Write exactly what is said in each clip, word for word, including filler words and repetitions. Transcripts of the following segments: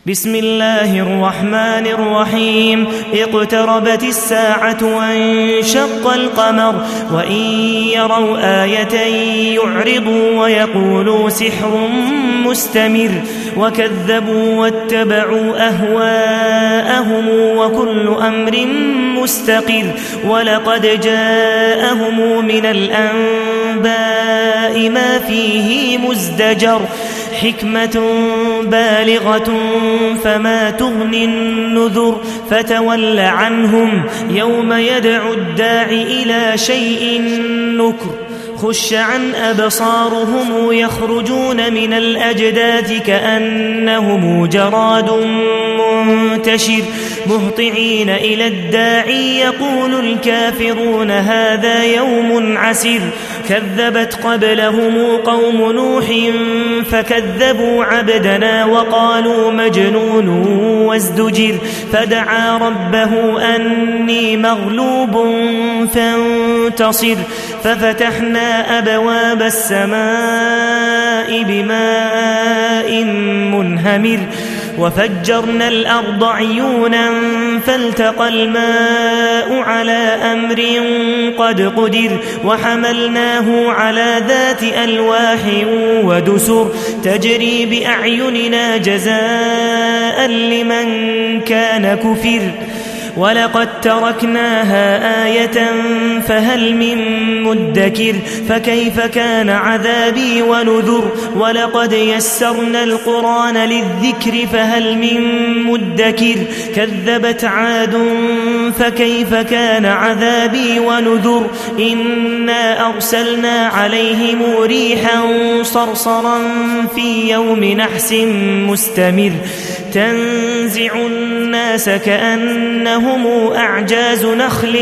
بسم الله الرحمن الرحيم اقتربت الساعة وانشق القمر وإن يروا آية يعرضوا ويقولوا سحر مستمر وكذبوا واتبعوا أهواءهم وكل أمر مستقر ولقد جاءهم من الأنباء ما فيه مزدجر حكمة بالغة فما تغني النذر فتول عنهم يوم يدعو الداعي إلى شيء نكر خش عن أبصارهم يخرجون من الأجداث كأنهم جراد منتشر مهطعين إلى الداعي يقول الكافرون هذا يوم عسر كذبت قبلهم قوم نوح فكذبوا عبدنا وقالوا مجنون وازدجر فدعا ربه أني مغلوب فانتصر ففتحنا أبواب السماء بماء منهمر وفجرنا الأرض عيونا فالتقى الماء على أمر قد قدر وحملناه على ذات ألواح ودسر تجري بأعيننا جزاء لمن كان كفر ولقد تركناها آية فهل من مدكر فكيف كان عذابي ونذر ولقد يسرنا القرآن للذكر فهل من مدكر كذبت عاد فكيف كان عذابي ونذر إنا أرسلنا عليهم ريحا صرصرا في يوم نحس مستمر تنزع الناس كأنهم أعجاز نخل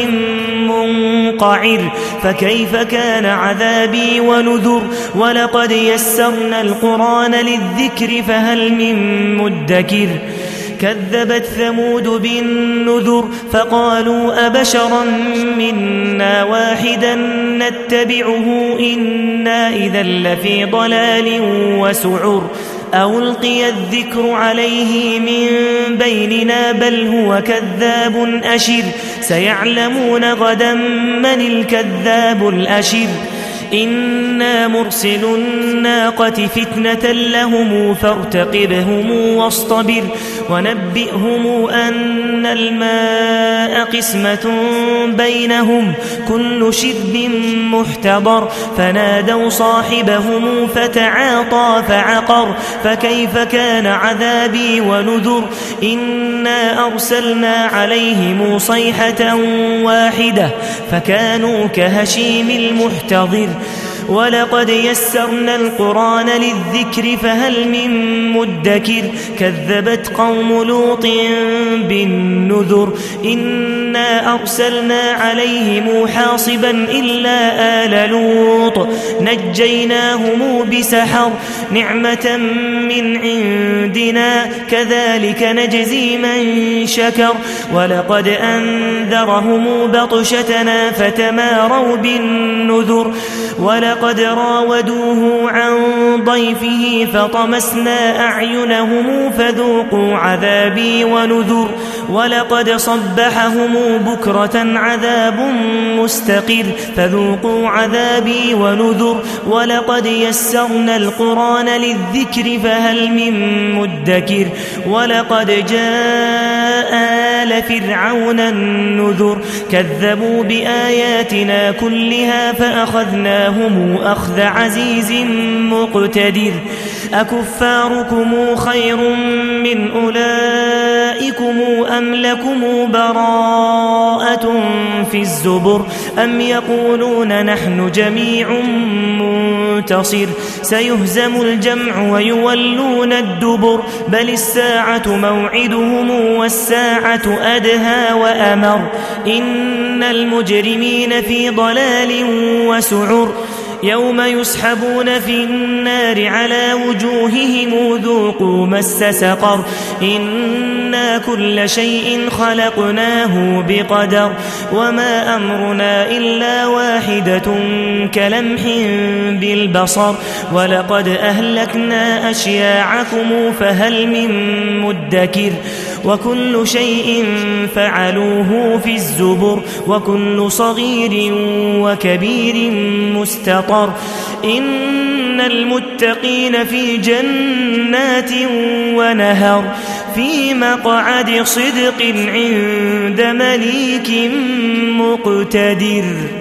منقعر فكيف كان عذابي ونذر ولقد يسرنا القرآن للذكر فهل من مدكر كذبت ثمود بالنذر فقالوا أبشرا منا واحدا نتبعه إنا إذا لفي ضلال وسعر ألقي الذكر عليه من بيننا بل هو كذاب أشر سيعلمون غدا من الكذاب الأشر إنا مرسل الناقة فتنة لهم فارتقبهم واصطبر ونبئهم أن الماء قسمة بينهم كل شرب محتضر فنادوا صاحبهم فتعاطى فعقر فكيف كان عذابي ونذر إنا أرسلنا عليهم صيحة واحدة فكانوا كهشيم المحتضر ولقد يسرنا القرآن للذكر فهل من مدكر كذبت قوم لوط بالنذر إنا أرسلنا عليهم حاصبا إلا آل لوط نجيناهم بسحر نعمة من عندنا كذلك نجزي من شكر ولقد أنذرهم بطشتنا فتماروا بالنذر ولقد راودوه عن ضيفه فطمسنا أعينهم فذوقوا عذابي ونذر ولقد صبحهم بكرة عذاب مستقر فذوقوا عذابي ونذر ولقد يسرنا القرآن للذكر فهل من مدكر ولقد جاء آل فرعون النذر كذبوا بآياتنا كلها فأخذناهم أخذ عزيز مقتدر أكفاركم خير من أولئكم أم لكم براءة في الزبر أم يقولون نحن جميع منتصر سيهزم الجمع ويولون الدبر بل الساعة موعدهم والساعة أدهى وأمر إن المجرمين في ضلال وسعر يوم يسحبون في النار على وجوههم ذوقوا مس سقر إنا كل شيء خلقناه بقدر وما أمرنا إلا واحدة كلمح بالبصر ولقد أهلكنا أشياعكم فهل من مدكر وكل شيء فعلوه في الزبر وكل صغير وكبير مستطر إن المتقين في جنات ونهر في مقعد صدق عند مليك مقتدر.